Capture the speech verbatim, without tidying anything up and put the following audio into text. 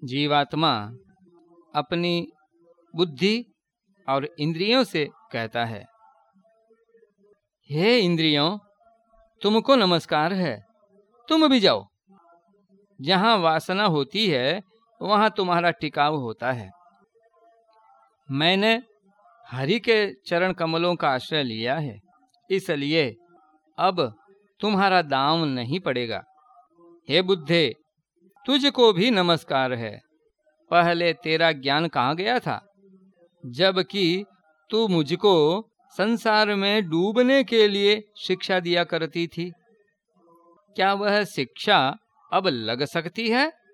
जीवात्मा अपनी बुद्धि और इंद्रियों से कहता है, हे इंद्रियों, तुमको नमस्कार है, तुम भी जाओ। जहां वासना होती है वहां तुम्हारा टिकाव होता है। मैंने हरि के चरण कमलों का आश्रय लिया है, इसलिए अब तुम्हारा दाम नहीं पड़ेगा। हे बुद्धे, तुझको भी नमस्कार है। पहले तेरा ज्ञान कहाँ गया था, जबकि तू मुझको संसार में डूबने के लिए शिक्षा दिया करती थी। क्या वह शिक्षा अब लग सकती है?